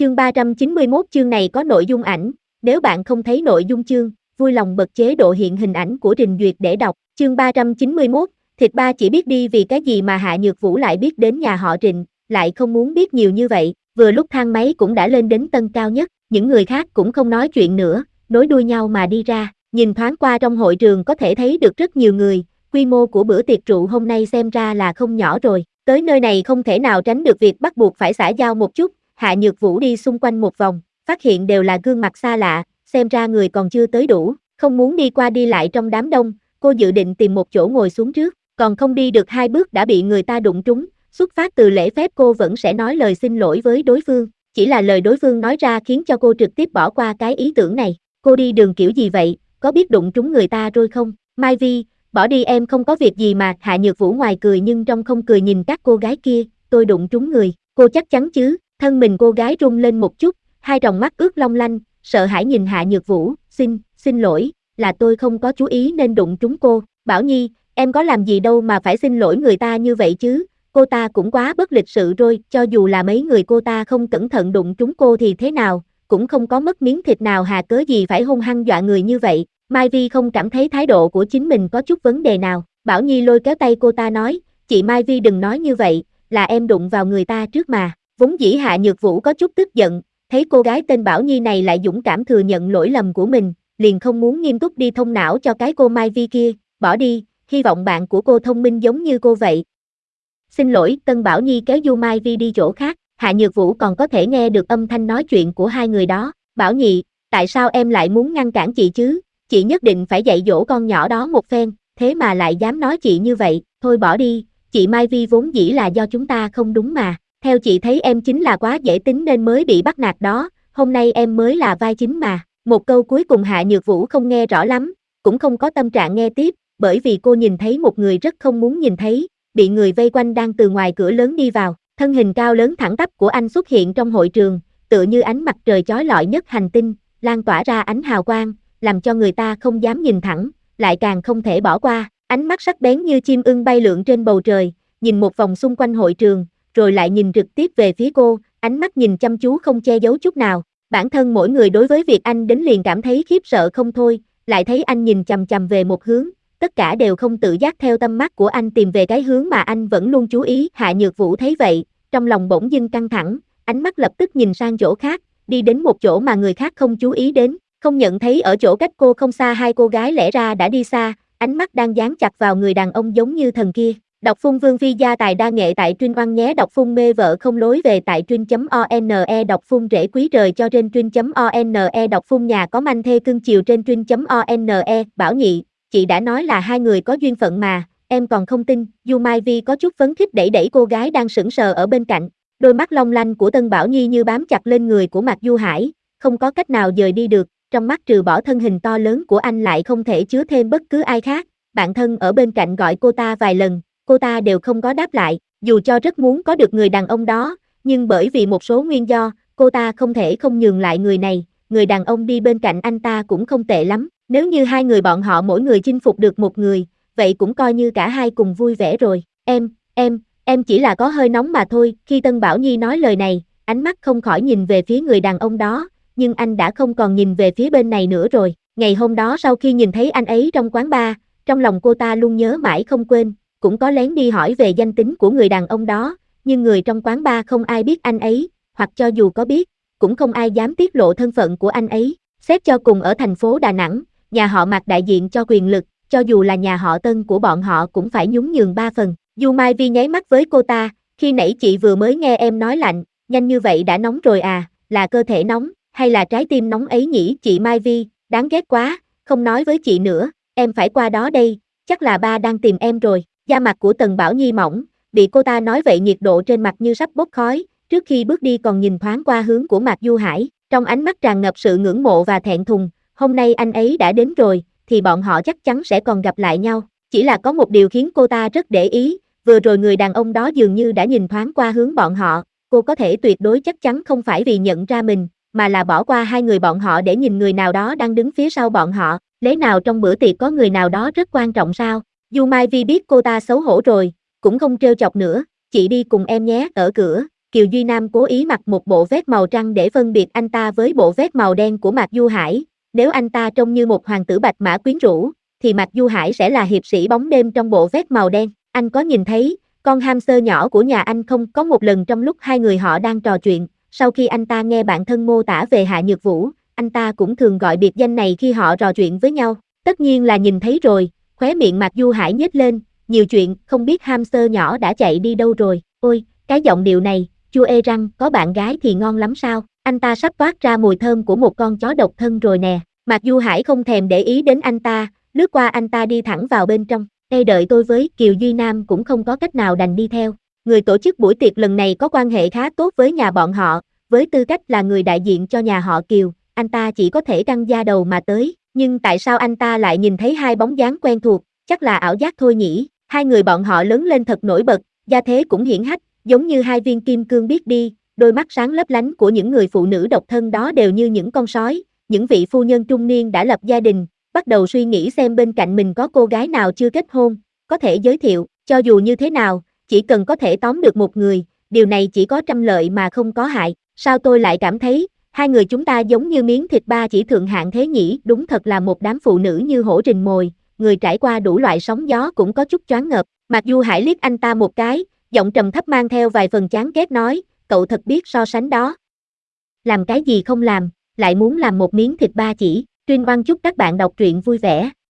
Chương 391 chương này có nội dung ảnh, nếu bạn không thấy nội dung chương, vui lòng bật chế độ hiện hình ảnh của trình duyệt để đọc. Chương 391, thịt ba chỉ biết đi vì cái gì mà Hạ Nhược Vũ lại biết đến nhà họ Trịnh, lại không muốn biết nhiều như vậy. Vừa lúc thang máy cũng đã lên đến tầng cao nhất, những người khác cũng không nói chuyện nữa, nối đuôi nhau mà đi ra. Nhìn thoáng qua trong hội trường có thể thấy được rất nhiều người, quy mô của bữa tiệc rượu hôm nay xem ra là không nhỏ rồi. Tới nơi này không thể nào tránh được việc bắt buộc phải xã giao một chút. Hạ Nhược Vũ đi xung quanh một vòng, phát hiện đều là gương mặt xa lạ, xem ra người còn chưa tới đủ, không muốn đi qua đi lại trong đám đông, cô dự định tìm một chỗ ngồi xuống trước, còn không đi được 2 bước đã bị người ta đụng trúng, xuất phát từ lễ phép cô vẫn sẽ nói lời xin lỗi với đối phương, chỉ là lời đối phương nói ra khiến cho cô trực tiếp bỏ qua cái ý tưởng này. Cô đi đường kiểu gì vậy, có biết đụng trúng người ta rồi không? Mai Vi, bỏ đi em không có việc gì mà. Hạ Nhược Vũ ngoài cười nhưng trong không cười nhìn các cô gái kia, tôi đụng trúng người, cô chắc chắn chứ? Thân mình cô gái rung lên một chút, hai tròng mắt ướt long lanh, sợ hãi nhìn Hạ Nhược Vũ, xin lỗi, là tôi không có chú ý nên đụng trúng cô. Bảo Nhi, em có làm gì đâu mà phải xin lỗi người ta như vậy chứ, cô ta cũng quá bất lịch sự rồi, cho dù là mấy người cô ta không cẩn thận đụng trúng cô thì thế nào, cũng không có mất miếng thịt nào, hà cớ gì phải hung hăng dọa người như vậy. Mai Vi không cảm thấy thái độ của chính mình có chút vấn đề nào. Bảo Nhi lôi kéo tay cô ta nói, chị Mai Vi đừng nói như vậy, là em đụng vào người ta trước mà. Vốn dĩ Hạ Nhược Vũ có chút tức giận, thấy cô gái tên Bảo Nhi này lại dũng cảm thừa nhận lỗi lầm của mình, liền không muốn nghiêm túc đi thông não cho cái cô Mai Vi kia, bỏ đi, hy vọng bạn của cô thông minh giống như cô vậy. Xin lỗi, Tân Bảo Nhi kéo Du Mai Vi đi chỗ khác, Hạ Nhược Vũ còn có thể nghe được âm thanh nói chuyện của hai người đó. Bảo Nhi, tại sao em lại muốn ngăn cản chị chứ? Chị nhất định phải dạy dỗ con nhỏ đó một phen, thế mà lại dám nói chị như vậy, thôi bỏ đi, chị Mai Vi vốn dĩ là do chúng ta không đúng mà. Theo chị thấy em chính là quá dễ tính nên mới bị bắt nạt đó, hôm nay em mới là vai chính mà. Một câu cuối cùng Hạ Nhược Vũ không nghe rõ lắm, cũng không có tâm trạng nghe tiếp, bởi vì cô nhìn thấy một người rất không muốn nhìn thấy, bị người vây quanh đang từ ngoài cửa lớn đi vào. Thân hình cao lớn thẳng tắp của anh xuất hiện trong hội trường, tựa như ánh mặt trời chói lọi nhất hành tinh, lan tỏa ra ánh hào quang, làm cho người ta không dám nhìn thẳng, lại càng không thể bỏ qua. Ánh mắt sắc bén như chim ưng bay lượn trên bầu trời, nhìn một vòng xung quanh hội trường, rồi lại nhìn trực tiếp về phía cô, ánh mắt nhìn chăm chú không che giấu chút nào. Bản thân mỗi người đối với việc anh đến liền cảm thấy khiếp sợ không thôi, lại thấy anh nhìn chằm chằm về một hướng, tất cả đều không tự giác theo tâm mắt của anh tìm về cái hướng mà anh vẫn luôn chú ý. Hạ Nhược Vũ thấy vậy, trong lòng bỗng dưng căng thẳng, ánh mắt lập tức nhìn sang chỗ khác, đi đến một chỗ mà người khác không chú ý đến, không nhận thấy ở chỗ cách cô không xa hai cô gái lẽ ra đã đi xa, ánh mắt đang dán chặt vào người đàn ông giống như thần kia. Đọc phun Vương Phi gia tài đa nghệ tại Trinh Oan nhé. Đọc phun mê vợ không lối về tại Trinh.one. Đọc phun rễ quý rời cho trên Trinh.one. Đọc phun nhà có manh thê cưng chiều trên Trinh.one. Bảo Nhị, chị đã nói là hai người có duyên phận mà, em còn không tin. Du Mai Vi có chút phấn khích đẩy đẩy cô gái đang sững sờ ở bên cạnh. Đôi mắt long lanh của Tân Bảo Nhi như bám chặt lên người của Mạc Du Hải, không có cách nào dời đi được, trong mắt trừ bỏ thân hình to lớn của anh lại không thể chứa thêm bất cứ ai khác. Bạn thân ở bên cạnh gọi cô ta vài lần, cô ta đều không có đáp lại, dù cho rất muốn có được người đàn ông đó, nhưng bởi vì một số nguyên do, cô ta không thể không nhường lại người này, người đàn ông đi bên cạnh anh ta cũng không tệ lắm, nếu như hai người bọn họ mỗi người chinh phục được một người, vậy cũng coi như cả hai cùng vui vẻ rồi. Em chỉ là có hơi nóng mà thôi. Khi Tân Bảo Nhi nói lời này, ánh mắt không khỏi nhìn về phía người đàn ông đó, nhưng anh đã không còn nhìn về phía bên này nữa rồi. Ngày hôm đó sau khi nhìn thấy anh ấy trong quán bar, trong lòng cô ta luôn nhớ mãi không quên, cũng có lén đi hỏi về danh tính của người đàn ông đó, nhưng người trong quán bar không ai biết anh ấy, hoặc cho dù có biết, cũng không ai dám tiết lộ thân phận của anh ấy. Xét cho cùng ở thành phố Đà Nẵng, nhà họ Mạc đại diện cho quyền lực, cho dù là nhà họ Tân của bọn họ cũng phải nhún nhường 3 phần. Du Mai Vi nháy mắt với cô ta, khi nãy chị vừa mới nghe em nói lạnh, nhanh như vậy đã nóng rồi à, là cơ thể nóng, hay là trái tim nóng ấy nhỉ? Chị Mai Vi, đáng ghét quá, không nói với chị nữa, em phải qua đó đây, chắc là ba đang tìm em rồi. Da mặt của Tần Bảo Nhi mỏng, bị cô ta nói vậy nhiệt độ trên mặt như sắp bốc khói, trước khi bước đi còn nhìn thoáng qua hướng của Mạc Du Hải, trong ánh mắt tràn ngập sự ngưỡng mộ và thẹn thùng, hôm nay anh ấy đã đến rồi, thì bọn họ chắc chắn sẽ còn gặp lại nhau. Chỉ là có một điều khiến cô ta rất để ý, vừa rồi người đàn ông đó dường như đã nhìn thoáng qua hướng bọn họ, cô có thể tuyệt đối chắc chắn không phải vì nhận ra mình, mà là bỏ qua hai người bọn họ để nhìn người nào đó đang đứng phía sau bọn họ, lẽ nào trong bữa tiệc có người nào đó rất quan trọng sao? Du Mai Vi biết cô ta xấu hổ rồi, cũng không trêu chọc nữa, chị đi cùng em nhé. Ở cửa, Kiều Duy Nam cố ý mặc một bộ vest màu trắng để phân biệt anh ta với bộ vest màu đen của Mạc Du Hải. Nếu anh ta trông như một hoàng tử bạch mã quyến rũ, thì Mạc Du Hải sẽ là hiệp sĩ bóng đêm trong bộ vest màu đen. Anh có nhìn thấy, con hamster nhỏ của nhà anh không? Có một lần trong lúc hai người họ đang trò chuyện, sau khi anh ta nghe bạn thân mô tả về Hạ Nhược Vũ, anh ta cũng thường gọi biệt danh này khi họ trò chuyện với nhau. Tất nhiên là nhìn thấy rồi, khóe miệng Mạc Du Hải nhếch lên, nhiều chuyện, không biết hamster nhỏ đã chạy đi đâu rồi. Ôi, cái giọng điệu này, chua ê răng, có bạn gái thì ngon lắm sao? Anh ta sắp toát ra mùi thơm của một con chó độc thân rồi nè. Mạc Du Hải không thèm để ý đến anh ta, lướt qua anh ta đi thẳng vào bên trong. Ê đợi tôi với, Kiều Duy Nam cũng không có cách nào đành đi theo. Người tổ chức buổi tiệc lần này có quan hệ khá tốt với nhà bọn họ, với tư cách là người đại diện cho nhà họ Kiều, anh ta chỉ có thể căng da đầu mà tới. Nhưng tại sao anh ta lại nhìn thấy hai bóng dáng quen thuộc, chắc là ảo giác thôi nhỉ? Hai người bọn họ lớn lên thật nổi bật, gia thế cũng hiển hách, giống như hai viên kim cương biết đi, đôi mắt sáng lấp lánh của những người phụ nữ độc thân đó đều như những con sói, những vị phu nhân trung niên đã lập gia đình, bắt đầu suy nghĩ xem bên cạnh mình có cô gái nào chưa kết hôn, có thể giới thiệu, cho dù như thế nào, chỉ cần có thể tóm được một người, điều này chỉ có trăm lợi mà không có hại. Sao tôi lại cảm thấy, hai người chúng ta giống như miếng thịt ba chỉ thượng hạng thế nhỉ? Đúng thật là một đám phụ nữ như hổ rình mồi, người trải qua đủ loại sóng gió cũng có chút choáng ngợp. Mạc Du Hải liếc anh ta một cái, giọng trầm thấp mang theo vài phần chán ghét nói, cậu thật biết so sánh đó. Làm cái gì không làm, lại muốn làm một miếng thịt ba chỉ. Trinh Oan chúc các bạn đọc truyện vui vẻ.